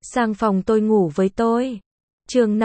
Sang phòng tôi ngủ với tôi. Chương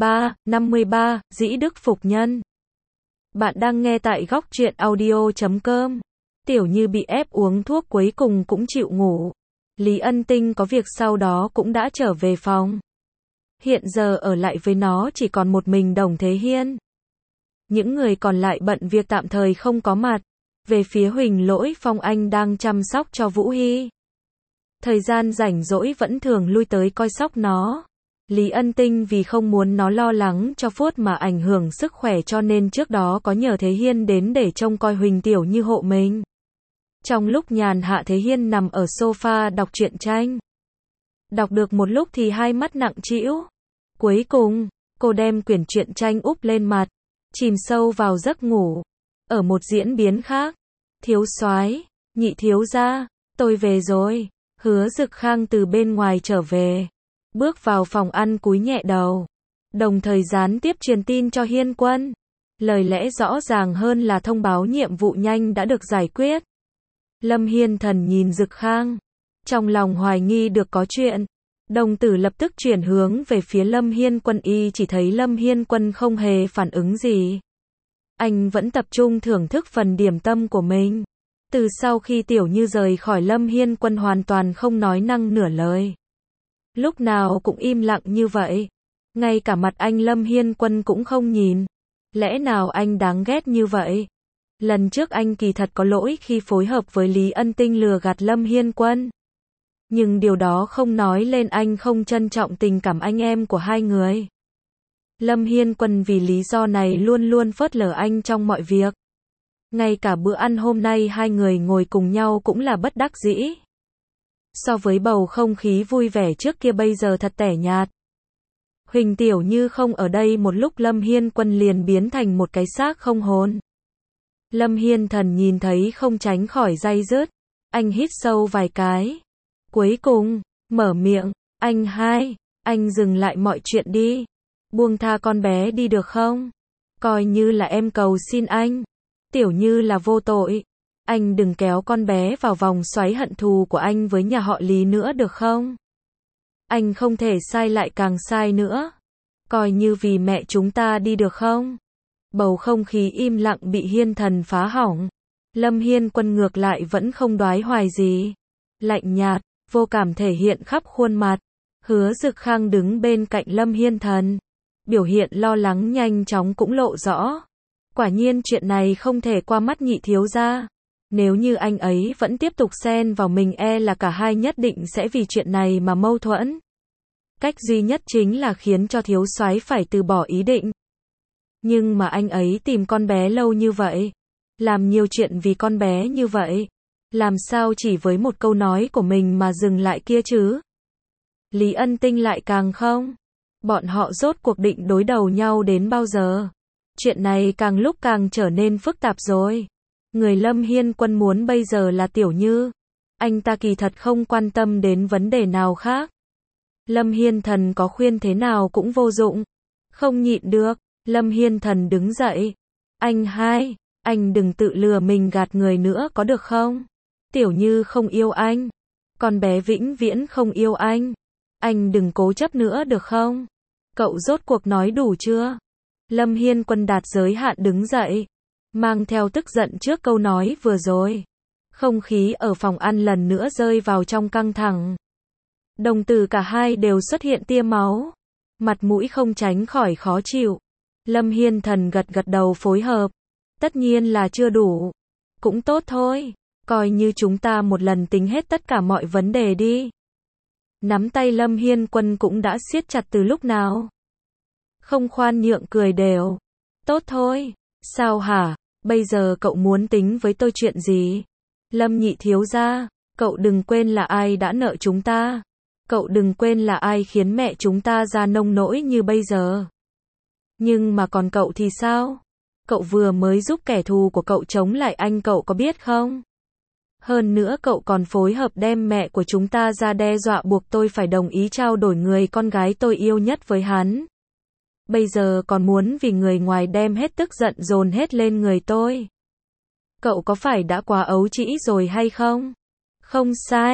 53, Dĩ Đức Phục Nhân. Bạn đang nghe tại góc truyện audio.com. Tiểu Như bị ép uống thuốc cuối cùng cũng chịu ngủ. Lý Ân Tinh có việc sau đó cũng đã trở về phòng. Hiện giờ ở lại với nó chỉ còn một mình Đồng Thế Hiên. Những người còn lại bận việc tạm thời không có mặt. Về phía Huỳnh Lỗi Phong, anh đang chăm sóc cho Vũ Hy. Thời gian rảnh rỗi vẫn thường lui tới coi sóc nó. Lý Ân Tinh vì không muốn nó lo lắng cho Phốt mà ảnh hưởng sức khỏe cho nên trước đó có nhờ Thế Hiên đến để trông coi Huỳnh Tiểu Như hộ mình. Trong lúc nhàn hạ, Thế Hiên nằm ở sofa đọc truyện tranh. Đọc được một lúc thì hai mắt nặng trĩu. Cuối cùng, cô đem quyển truyện tranh úp lên mặt, chìm sâu vào giấc ngủ. Ở một diễn biến khác, thiếu soái, nhị thiếu gia, tôi về rồi. Hứa Dực Khang từ bên ngoài trở về, bước vào phòng ăn cúi nhẹ đầu, đồng thời gián tiếp truyền tin cho Hiên Quân. Lời lẽ rõ ràng hơn là thông báo nhiệm vụ nhanh đã được giải quyết. Lâm Hiên Thần nhìn Dực Khang, trong lòng hoài nghi được có chuyện. Đồng tử lập tức chuyển hướng về phía Lâm Hiên Quân, y chỉ thấy Lâm Hiên Quân không hề phản ứng gì. Anh vẫn tập trung thưởng thức phần điểm tâm của mình. Từ sau khi Tiểu Như rời khỏi, Lâm Hiên Quân hoàn toàn không nói năng nửa lời. Lúc nào cũng im lặng như vậy. Ngay cả mặt anh Lâm Hiên Quân cũng không nhìn. Lẽ nào anh đáng ghét như vậy? Lần trước anh kỳ thật có lỗi khi phối hợp với Lý Ân Tinh lừa gạt Lâm Hiên Quân. Nhưng điều đó không nói lên anh không trân trọng tình cảm anh em của hai người. Lâm Hiên Quân vì lý do này luôn luôn phớt lờ anh trong mọi việc. Ngay cả bữa ăn hôm nay hai người ngồi cùng nhau cũng là bất đắc dĩ. So với bầu không khí vui vẻ trước kia bây giờ thật tẻ nhạt. Huỳnh Tiểu Như không ở đây một lúc Lâm Hiên Quân liền biến thành một cái xác không hồn. Lâm Hiên Thần nhìn thấy không tránh khỏi day dứt. Anh hít sâu vài cái. Cuối cùng, mở miệng, anh dừng lại mọi chuyện đi. Buông tha con bé đi được không? Coi như là em cầu xin anh. Tiểu Như là vô tội. Anh đừng kéo con bé vào vòng xoáy hận thù của anh với nhà họ Lý nữa được không? Anh không thể sai lại càng sai nữa. Coi như vì mẹ chúng ta đi được không? Bầu không khí im lặng bị Hiên Thần phá hỏng. Lâm Hiên Quân ngược lại vẫn không đoái hoài gì. Lạnh nhạt, vô cảm thể hiện khắp khuôn mặt. Hứa Dực Khang đứng bên cạnh Lâm Hiên Thần. Biểu hiện lo lắng nhanh chóng cũng lộ rõ. Quả nhiên chuyện này không thể qua mắt nhị thiếu gia. Nếu như anh ấy vẫn tiếp tục xen vào mình, e là cả hai nhất định sẽ vì chuyện này mà mâu thuẫn. Cách duy nhất chính là khiến cho thiếu soái phải từ bỏ ý định. Nhưng mà anh ấy tìm con bé lâu như vậy, làm nhiều chuyện vì con bé như vậy, làm sao chỉ với một câu nói của mình mà dừng lại kia chứ? Lý Ân Tinh lại càng không. Bọn họ rốt cuộc định đối đầu nhau đến bao giờ? Chuyện này càng lúc càng trở nên phức tạp rồi. Người Lâm Hiên Quân muốn bây giờ là Tiểu Như. Anh ta kỳ thật không quan tâm đến vấn đề nào khác. Lâm Hiên Thần có khuyên thế nào cũng vô dụng. Không nhịn được, Lâm Hiên Thần đứng dậy. Anh đừng tự lừa mình gạt người nữa có được không? Tiểu Như không yêu anh. Con bé vĩnh viễn không yêu anh. Anh đừng cố chấp nữa được không? Cậu rốt cuộc nói đủ chưa? Lâm Hiên Quân đạt giới hạn đứng dậy, mang theo tức giận trước câu nói vừa rồi. Không khí ở phòng ăn lần nữa rơi vào trong căng thẳng. Đồng tử cả hai đều xuất hiện tia máu. Mặt mũi không tránh khỏi khó chịu. Lâm Hiên Thần gật gật đầu phối hợp. Tất nhiên là chưa đủ. Cũng tốt thôi. Coi như chúng ta một lần tính hết tất cả mọi vấn đề đi. Nắm tay Lâm Hiên Quân cũng đã siết chặt từ lúc nào. Không khoan nhượng cười đều. Tốt thôi. Sao hả? Bây giờ cậu muốn tính với tôi chuyện gì? Lâm nhị thiếu gia, cậu đừng quên là ai đã nợ chúng ta. Cậu đừng quên là ai khiến mẹ chúng ta ra nông nỗi như bây giờ. Nhưng mà còn cậu thì sao? Cậu vừa mới giúp kẻ thù của cậu chống lại anh, cậu có biết không? Hơn nữa cậu còn phối hợp đem mẹ của chúng ta ra đe dọa buộc tôi phải đồng ý trao đổi người con gái tôi yêu nhất với hắn. Bây giờ còn muốn vì người ngoài đem hết tức giận dồn hết lên người tôi. Cậu có phải đã quá ấu trĩ rồi hay không? Không sai.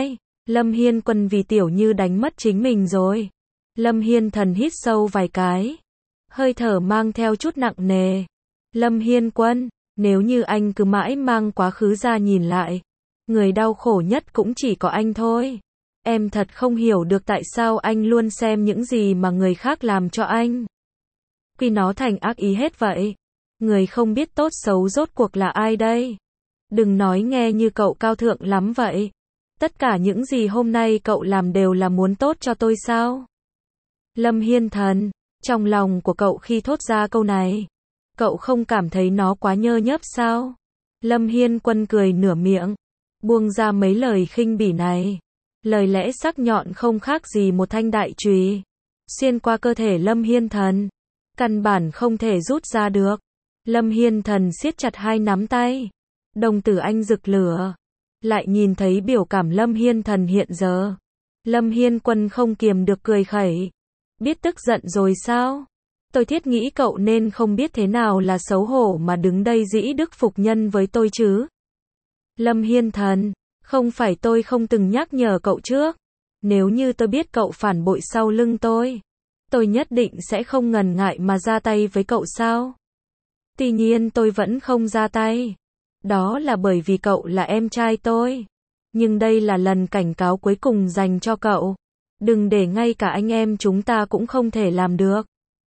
Lâm Hiên Quân vì Tiểu Như đánh mất chính mình rồi. Lâm Hiên Thần hít sâu vài cái. Hơi thở mang theo chút nặng nề. Lâm Hiên Quân, nếu như anh cứ mãi mang quá khứ ra nhìn lại, người đau khổ nhất cũng chỉ có anh thôi. Em thật không hiểu được tại sao anh luôn xem những gì mà người khác làm cho anh khi nó thành ác ý hết vậy. Người không biết tốt xấu rốt cuộc là ai đây? Đừng nói nghe như cậu cao thượng lắm vậy. Tất cả những gì hôm nay cậu làm đều là muốn tốt cho tôi sao? Lâm Hiên Thần, trong lòng của cậu khi thốt ra câu này, cậu không cảm thấy nó quá nhơ nhớp sao? Lâm Hiên Quân cười nửa miệng, buông ra mấy lời khinh bỉ này. Lời lẽ sắc nhọn không khác gì một thanh đại chùy, xuyên qua cơ thể Lâm Hiên Thần, căn bản không thể rút ra được. Lâm Hiên Thần siết chặt hai nắm tay, đồng tử anh rực lửa. Lại nhìn thấy biểu cảm Lâm Hiên Thần hiện giờ, Lâm Hiên Quân không kiềm được cười khẩy. Biết tức giận rồi sao? Tôi thiết nghĩ cậu nên không biết thế nào là xấu hổ mà đứng đây dĩ đức phục nhân với tôi chứ. Lâm Hiên Thần, không phải tôi không từng nhắc nhở cậu trước. Nếu như tôi biết cậu phản bội sau lưng tôi nhất định sẽ không ngần ngại mà ra tay với cậu sao? Tuy nhiên tôi vẫn không ra tay. Đó là bởi vì cậu là em trai tôi. Nhưng đây là lần cảnh cáo cuối cùng dành cho cậu. Đừng để ngay cả anh em chúng ta cũng không thể làm được.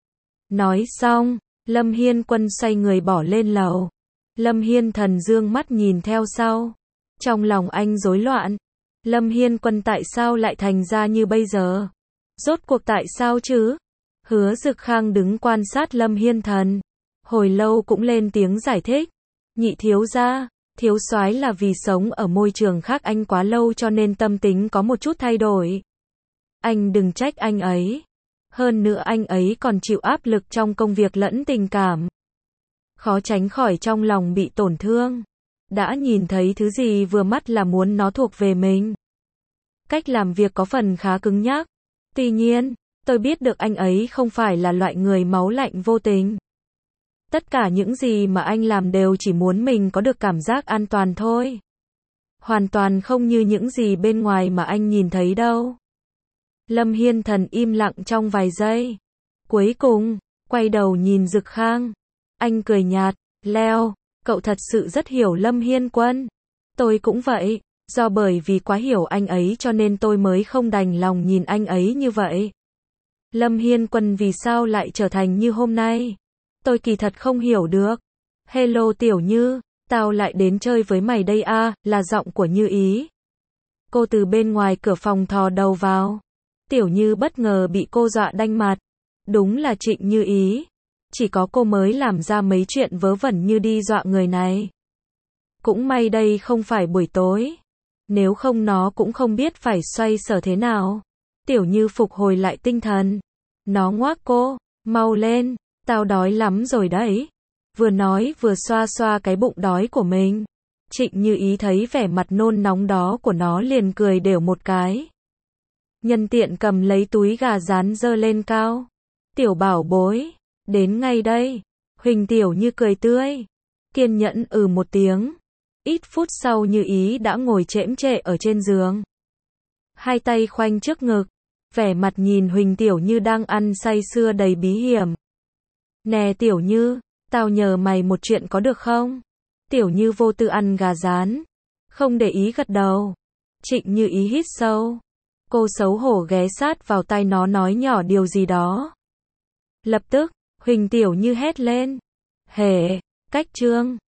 Nói xong, Lâm Hiên Quân xoay người bỏ lên lầu. Lâm Hiên Thần dương mắt nhìn theo sau. Trong lòng anh rối loạn. Lâm Hiên Quân tại sao lại thành ra như bây giờ? Rốt cuộc tại sao chứ? Hứa Dực Khang đứng quan sát Lâm Hiên Thần. Hồi lâu cũng lên tiếng giải thích. Nhị thiếu gia, thiếu soái là vì sống ở môi trường khác anh quá lâu cho nên tâm tính có một chút thay đổi. Anh đừng trách anh ấy. Hơn nữa anh ấy còn chịu áp lực trong công việc lẫn tình cảm. Khó tránh khỏi trong lòng bị tổn thương. Đã nhìn thấy thứ gì vừa mắt là muốn nó thuộc về mình. Cách làm việc có phần khá cứng nhắc. Tuy nhiên, tôi biết được anh ấy không phải là loại người máu lạnh vô tình. Tất cả những gì mà anh làm đều chỉ muốn mình có được cảm giác an toàn thôi. Hoàn toàn không như những gì bên ngoài mà anh nhìn thấy đâu. Lâm Hiên Thần im lặng trong vài giây. Cuối cùng, quay đầu nhìn Dực Khang. Anh cười nhạt, Leo, cậu thật sự rất hiểu Lâm Hiên Quân. Tôi cũng vậy, do bởi vì quá hiểu anh ấy cho nên tôi mới không đành lòng nhìn anh ấy như vậy. Lâm Hiên Quân vì sao lại trở thành như hôm nay? Tôi kỳ thật không hiểu được. Hello Tiểu Như, tao lại đến chơi với mày đây à, là giọng của Như Ý. Cô từ bên ngoài cửa phòng thò đầu vào. Tiểu Như bất ngờ bị cô dọa đanh mặt. Đúng là Trịnh Như Ý. Chỉ có cô mới làm ra mấy chuyện vớ vẩn như đi dọa người này. Cũng may đây không phải buổi tối. Nếu không nó cũng không biết phải xoay sở thế nào. Tiểu Như phục hồi lại tinh thần. Nó ngoác cô, mau lên, tao đói lắm rồi đấy. Vừa nói vừa xoa xoa cái bụng đói của mình. Trịnh Như Ý thấy vẻ mặt nôn nóng đó của nó liền cười đều một cái. Nhân tiện cầm lấy túi gà rán giơ lên cao. Tiểu bảo bối, đến ngay đây. Huỳnh Tiểu Như cười tươi. Kiên nhẫn một tiếng. Ít phút sau Như Ý đã ngồi chễm chệ ở trên giường. Hai tay khoanh trước ngực. Vẻ mặt nhìn Huỳnh Tiểu Như đang ăn say sưa đầy bí hiểm. Nè Tiểu Như, tao nhờ mày một chuyện có được không? Tiểu Như vô tư ăn gà rán. Không để ý gật đầu. Trịnh Như Ý hít sâu. Cô xấu hổ ghé sát vào tai nó nói nhỏ điều gì đó. Lập tức, Huỳnh Tiểu Như hét lên. Hề, cách chương.